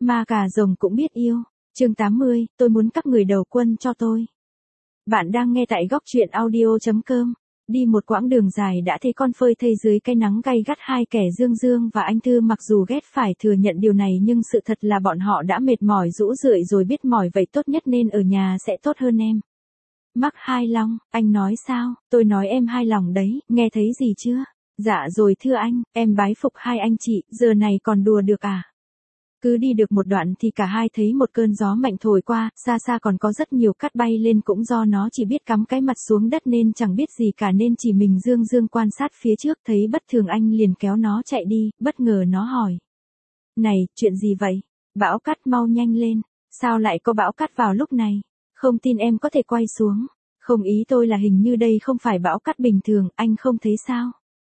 Ma cà rồng cũng biết yêu. Chương 80, tôi muốn các người đầu quân cho tôi. Bạn đang nghe tại góc truyện audio.com. Đi một quãng đường dài đã thấy con phơi thây dưới cái nắng gay gắt, hai kẻ Dương Dương và Anh Thư mặc dù ghét phải thừa nhận điều này nhưng sự thật là bọn họ đã mệt mỏi rũ rượi rồi, biết mỏi vậy tốt nhất nên ở nhà sẽ tốt hơn em. Mắc Hai Long, anh nói sao? Tôi nói em hài lòng đấy, nghe thấy gì chưa? Dạ rồi thưa anh, em bái phục hai anh chị, giờ này còn đùa được à? Cứ đi được một đoạn thì cả hai thấy một cơn gió mạnh thổi qua, xa xa còn có rất nhiều cát bay lên, cũng do nó chỉ biết cắm cái mặt xuống đất nên chẳng biết gì cả, nên chỉ mình Dương Dương quan sát phía trước, thấy bất thường anh liền kéo nó chạy đi, bất ngờ nó hỏi. Này, chuyện gì vậy? Bão cát, mau nhanh lên. Sao lại có bão cát vào lúc này? Không tin em có thể quay xuống. Không, ý tôi là hình như đây không phải bão cát bình thường, anh không thấy sao?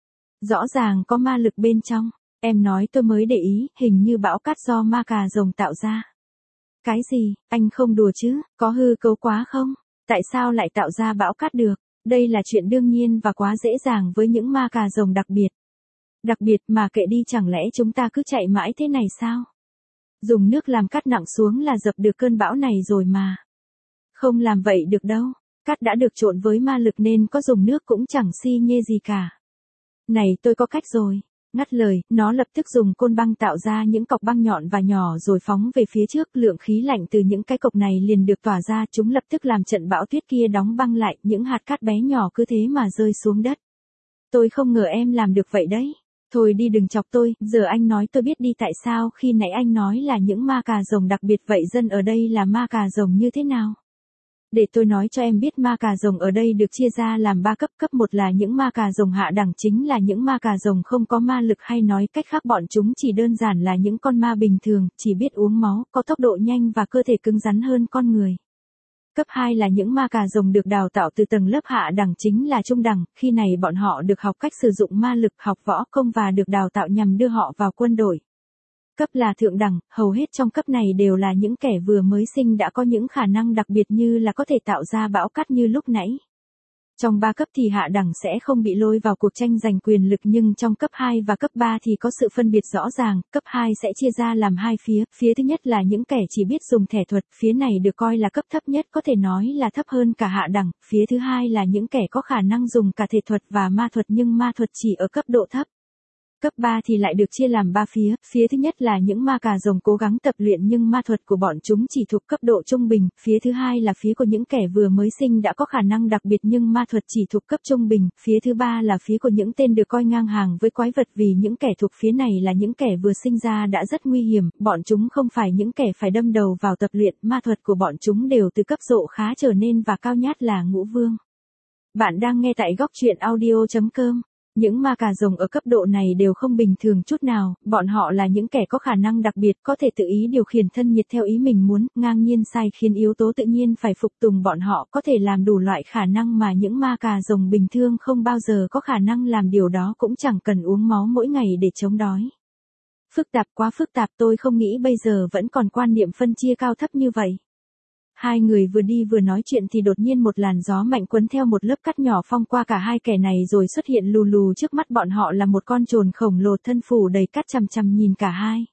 Rõ ràng có ma lực bên trong. Em nói tôi mới để ý, hình như bão cát do ma cà rồng tạo ra. Cái gì, anh không đùa chứ, có hư cấu quá không? Tại sao lại tạo ra bão cát được? Đây là chuyện đương nhiên và quá dễ dàng với những ma cà rồng đặc biệt. Đặc biệt mà kệ đi, chẳng lẽ chúng ta cứ chạy mãi thế này sao? Dùng nước làm cát nặng xuống là dập được cơn bão này rồi mà. Không làm vậy được đâu, cát đã được trộn với ma lực nên có dùng nước cũng chẳng xi nhê gì cả. Này, tôi có cách rồi. Ngắt lời, nó lập tức dùng côn băng tạo ra những cọc băng nhọn và nhỏ rồi phóng về phía trước, lượng khí lạnh từ những cái cọc này liền được tỏa ra, chúng lập tức làm trận bão tuyết kia đóng băng lại, những hạt cát bé nhỏ cứ thế mà rơi xuống đất. Tôi không ngờ em làm được vậy đấy. Thôi đi, đừng chọc tôi, giờ anh nói tôi biết đi tại sao khi nãy anh nói là những ma cà rồng đặc biệt, vậy dân ở đây là ma cà rồng như thế nào? Để tôi nói cho em biết, ma cà rồng ở đây được chia ra làm 3 cấp. Cấp 1 là những ma cà rồng hạ đẳng, chính là những ma cà rồng không có ma lực, hay nói cách khác bọn chúng chỉ đơn giản là những con ma bình thường, chỉ biết uống máu, có tốc độ nhanh và cơ thể cứng rắn hơn con người. Cấp 2 là những ma cà rồng được đào tạo từ tầng lớp hạ đẳng, chính là trung đẳng, khi này bọn họ được học cách sử dụng ma lực, học võ công và được đào tạo nhằm đưa họ vào quân đội. Cấp là thượng đẳng, hầu hết trong cấp này đều là những kẻ vừa mới sinh đã có những khả năng đặc biệt như là có thể tạo ra bão cát như lúc nãy. Trong 3 cấp thì hạ đẳng sẽ không bị lôi vào cuộc tranh giành quyền lực, nhưng trong cấp 2 và cấp 3 thì có sự phân biệt rõ ràng. Cấp 2 sẽ chia ra làm hai phía thứ nhất là những kẻ chỉ biết dùng thể thuật, phía này được coi là cấp thấp nhất, có thể nói là thấp hơn cả hạ đẳng. Phía thứ hai là những kẻ có khả năng dùng cả thể thuật và ma thuật, nhưng ma thuật chỉ ở cấp độ thấp. Cấp 3 thì lại được chia làm 3 phía thứ nhất là những ma cà rồng cố gắng tập luyện nhưng ma thuật của bọn chúng chỉ thuộc cấp độ trung bình, phía thứ hai là phía của những kẻ vừa mới sinh đã có khả năng đặc biệt nhưng ma thuật chỉ thuộc cấp trung bình, phía thứ ba là phía của những tên được coi ngang hàng với quái vật, vì những kẻ thuộc phía này là những kẻ vừa sinh ra đã rất nguy hiểm, bọn chúng không phải những kẻ phải đâm đầu vào tập luyện, ma thuật của bọn chúng đều từ cấp độ khá trở nên và cao nhất là ngũ vương. Bạn đang nghe tại góc truyện audio.com. Những ma cà rồng ở cấp độ này đều không bình thường chút nào, bọn họ là những kẻ có khả năng đặc biệt, có thể tự ý điều khiển thân nhiệt theo ý mình muốn, ngang nhiên sai khiến yếu tố tự nhiên phải phục tùng bọn họ, có thể làm đủ loại khả năng mà những ma cà rồng bình thường không bao giờ có khả năng làm, điều đó cũng chẳng cần uống máu mỗi ngày để chống đói. Phức tạp, quá phức tạp, tôi không nghĩ bây giờ vẫn còn quan niệm phân chia cao thấp như vậy. Hai người vừa đi vừa nói chuyện thì đột nhiên một làn gió mạnh cuốn theo một lớp cát nhỏ phong qua cả hai kẻ này rồi xuất hiện lù lù trước mắt bọn họ là một con trồn khổng lồ thân phủ đầy cát, chằm chằm nhìn cả hai.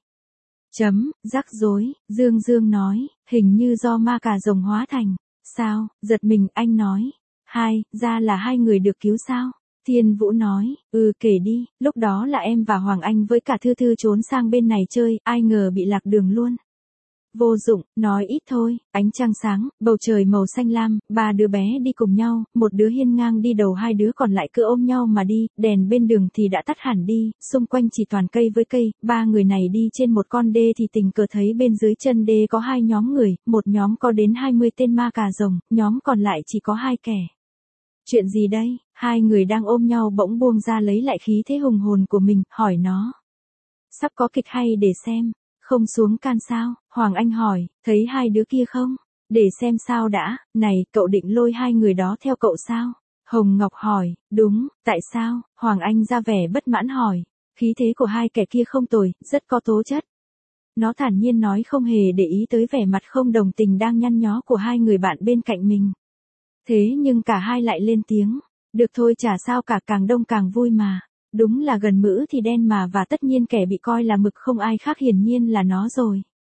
Rắc rối, Dương Dương nói, hình như do ma cà rồng hóa thành. Sao? Giật mình, anh nói. Ra là hai người được cứu sao? Thiên Vũ nói, kể đi, lúc đó là em và Hoàng Anh với cả Thư Thư trốn sang bên này chơi, ai ngờ bị lạc đường luôn. Vô dụng, nói ít thôi, ánh trăng sáng, bầu trời màu xanh lam, 3 đứa bé đi cùng nhau, một đứa hiên ngang đi đầu, 2 đứa còn lại cứ ôm nhau mà đi, đèn bên đường thì đã tắt hẳn đi, xung quanh chỉ toàn cây với cây, 3 người này đi trên một con đê thì tình cờ thấy bên dưới chân đê có 2 nhóm người, một nhóm có đến 20 tên ma cà rồng, nhóm còn lại chỉ có 2 kẻ. Chuyện gì đây? 2 người đang ôm nhau bỗng buông ra lấy lại khí thế hùng hồn của mình, hỏi nó. Sắp có kịch hay để xem. Không xuống can sao? Hoàng Anh hỏi, thấy 2 đứa kia không? Để xem sao đã, này, cậu định lôi 2 người đó theo cậu sao? Hồng Ngọc hỏi, đúng, tại sao? Hoàng Anh ra vẻ bất mãn hỏi, khí thế của 2 kẻ kia không tồi, rất có tố chất. Nó thản nhiên nói, không hề để ý tới vẻ mặt không đồng tình đang nhăn nhó của 2 người bạn bên cạnh mình. Thế nhưng cả hai lại lên tiếng, được thôi, chả sao cả, càng đông càng vui mà. Đúng là gần mữ thì đen mà, và tất nhiên kẻ bị coi là mực không ai khác hiển nhiên là nó rồi.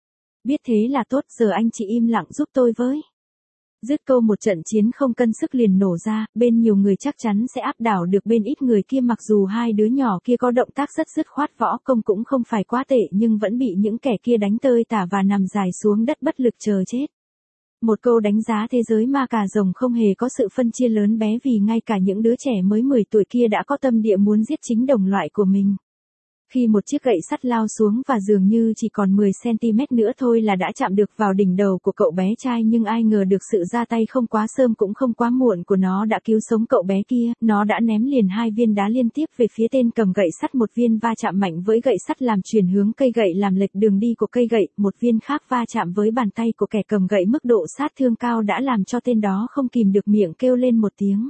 Biết thế là tốt, giờ anh chị im lặng giúp tôi với. Dứt câu một trận chiến không cân sức liền nổ ra, bên nhiều người chắc chắn sẽ áp đảo được bên ít người kia, mặc dù hai đứa nhỏ kia có động tác rất dứt khoát, võ công cũng không phải quá tệ nhưng vẫn bị những kẻ kia đánh tơi tả và nằm dài xuống đất bất lực chờ chết. Một câu đánh giá thế giới ma cà rồng không hề có sự phân chia lớn bé, vì ngay cả những đứa trẻ mới 10 tuổi kia đã có tâm địa muốn giết chính đồng loại của mình. Khi một chiếc gậy sắt lao xuống và dường như chỉ còn 10cm nữa thôi là đã chạm được vào đỉnh đầu của cậu bé trai, nhưng ai ngờ được sự ra tay không quá sớm cũng không quá muộn của nó đã cứu sống cậu bé kia, nó đã ném liền 2 viên đá liên tiếp về phía tên cầm gậy sắt, một viên va chạm mạnh với gậy sắt làm chuyển hướng cây gậy làm lệch đường đi của cây gậy, một viên khác va chạm với bàn tay của kẻ cầm gậy, mức độ sát thương cao đã làm cho tên đó không kìm được miệng kêu lên một tiếng.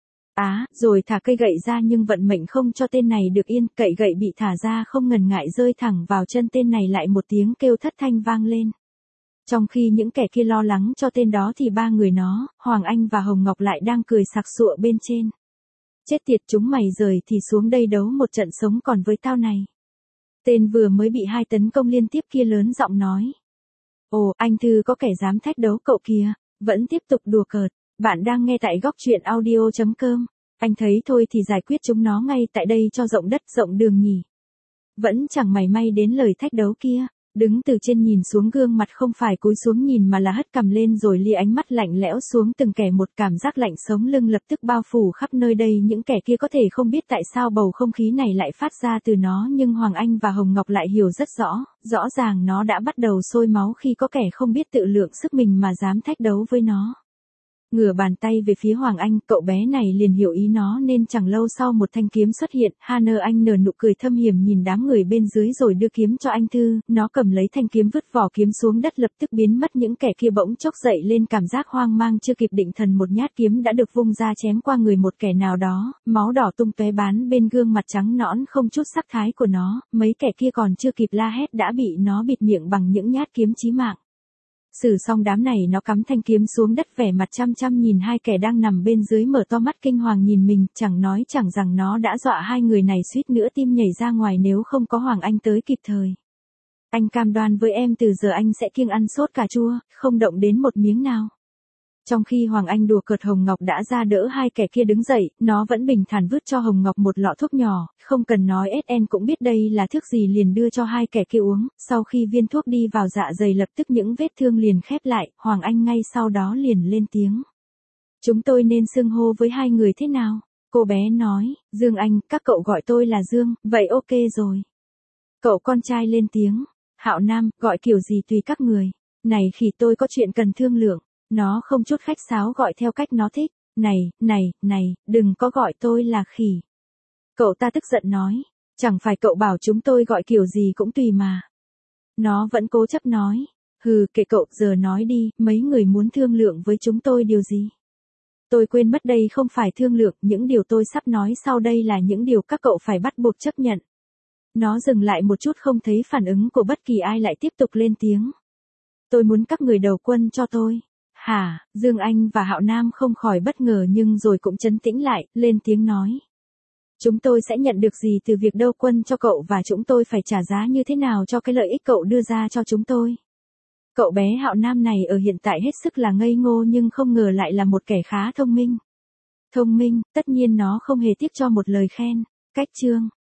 Rồi thả cây gậy ra, nhưng vận mệnh không cho tên này được yên, cậy gậy bị thả ra không ngần ngại rơi thẳng vào chân tên này, lại một tiếng kêu thất thanh vang lên. Trong khi những kẻ kia lo lắng cho tên đó thì ba người nó, Hoàng Anh và Hồng Ngọc lại đang cười sặc sụa bên trên. Chết tiệt, chúng mày rời thì xuống đây đấu một trận sống còn với tao này. Tên vừa mới bị 2 tấn công liên tiếp kia lớn giọng nói. Ồ, anh Thư có kẻ dám thách đấu cậu kìa, vẫn tiếp tục đùa cợt. Bạn đang nghe tại góc truyện audio.com. Anh thấy thôi thì giải quyết chúng nó ngay tại đây cho rộng đất rộng đường nhỉ. Vẫn chẳng mảy may đến lời thách đấu kia. Đứng từ trên nhìn xuống, gương mặt không phải cúi xuống nhìn mà là hất cằm lên rồi lia ánh mắt lạnh lẽo xuống từng kẻ một, cảm giác lạnh sống lưng lập tức bao phủ khắp nơi đây. Những kẻ kia có thể không biết tại sao bầu không khí này lại phát ra từ nó, nhưng Hoàng Anh và Hồng Ngọc lại hiểu rất rõ ràng nó đã bắt đầu sôi máu khi có kẻ không biết tự lượng sức mình mà dám thách đấu với nó. Ngửa bàn tay về phía Hoàng Anh, cậu bé này liền hiểu ý nó nên chẳng lâu sau một thanh kiếm xuất hiện. Hana Anh nở nụ cười thâm hiểm nhìn đám người bên dưới rồi đưa kiếm cho anh Thư, nó cầm lấy thanh kiếm vứt vỏ kiếm xuống đất lập tức biến mất. Những kẻ kia bỗng chốc dậy lên, cảm giác hoang mang chưa kịp định thần, một nhát kiếm đã được vung ra chém qua người một kẻ nào đó, máu đỏ tung tóe bắn bên gương mặt trắng nõn không chút sắc thái của nó, mấy kẻ kia còn chưa kịp la hét đã bị nó bịt miệng bằng những nhát kiếm chí mạng. Xử xong đám này nó cắm thanh kiếm xuống đất, vẻ mặt chăm chăm nhìn 2 kẻ đang nằm bên dưới, mở to mắt kinh hoàng nhìn mình, chẳng nói chẳng rằng nó đã dọa 2 người này suýt nữa tim nhảy ra ngoài nếu không có Hoàng Anh tới kịp thời. Anh cam đoan với em từ giờ anh sẽ kiêng ăn sốt cà chua, không động đến một miếng nào. Trong khi Hoàng Anh đùa cợt, Hồng Ngọc đã ra đỡ 2 kẻ kia đứng dậy, nó vẫn bình thản vứt cho Hồng Ngọc một lọ thuốc nhỏ, không cần nói SN cũng biết đây là thuốc gì, liền đưa cho 2 kẻ kia uống. Sau khi viên thuốc đi vào dạ dày lập tức những vết thương liền khép lại, Hoàng Anh ngay sau đó liền lên tiếng. Chúng tôi nên xưng hô với 2 người thế nào? Cô bé nói, Dương Anh, các cậu gọi tôi là Dương, vậy ok rồi. Cậu con trai lên tiếng, Hạo Nam, gọi kiểu gì tùy các người. Này khỉ, tôi có chuyện cần thương lượng. Nó không chút khách sáo gọi theo cách nó thích. Này, đừng có gọi tôi là khỉ. Cậu ta tức giận nói. Chẳng phải cậu bảo chúng tôi gọi kiểu gì cũng tùy mà. Nó vẫn cố chấp nói. Hừ, kệ cậu, giờ nói đi, mấy người muốn thương lượng với chúng tôi điều gì? Tôi quên mất đây không phải thương lượng, những điều tôi sắp nói sau đây là những điều các cậu phải bắt buộc chấp nhận. Nó dừng lại một chút, không thấy phản ứng của bất kỳ ai, lại tiếp tục lên tiếng. Tôi muốn các người đầu quân cho tôi. Hả? Dương Anh và Hạo Nam không khỏi bất ngờ nhưng rồi cũng trấn tĩnh lại, lên tiếng nói. Chúng tôi sẽ nhận được gì từ việc đầu quân cho cậu và chúng tôi phải trả giá như thế nào cho cái lợi ích cậu đưa ra cho chúng tôi? Cậu bé Hạo Nam này ở hiện tại hết sức là ngây ngô nhưng không ngờ lại là một kẻ khá thông minh. Thông minh, tất nhiên nó không hề tiếc cho một lời khen. Cách chương.